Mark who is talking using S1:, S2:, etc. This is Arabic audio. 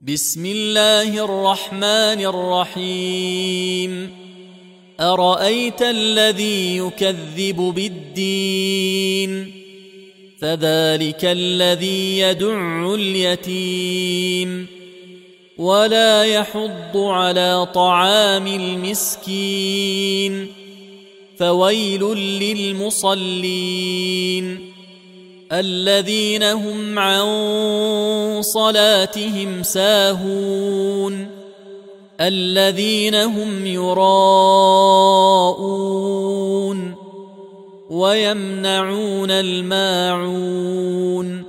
S1: بسم الله الرحمن الرحيم أرأيت الذي يكذب بالدين فذلك الذي يدع اليتيم ولا يحض على طعام المسكين فويل للمصلين الذين هم عن صلاتهم ساهون الذين هم يراءون ويمنعون الماعون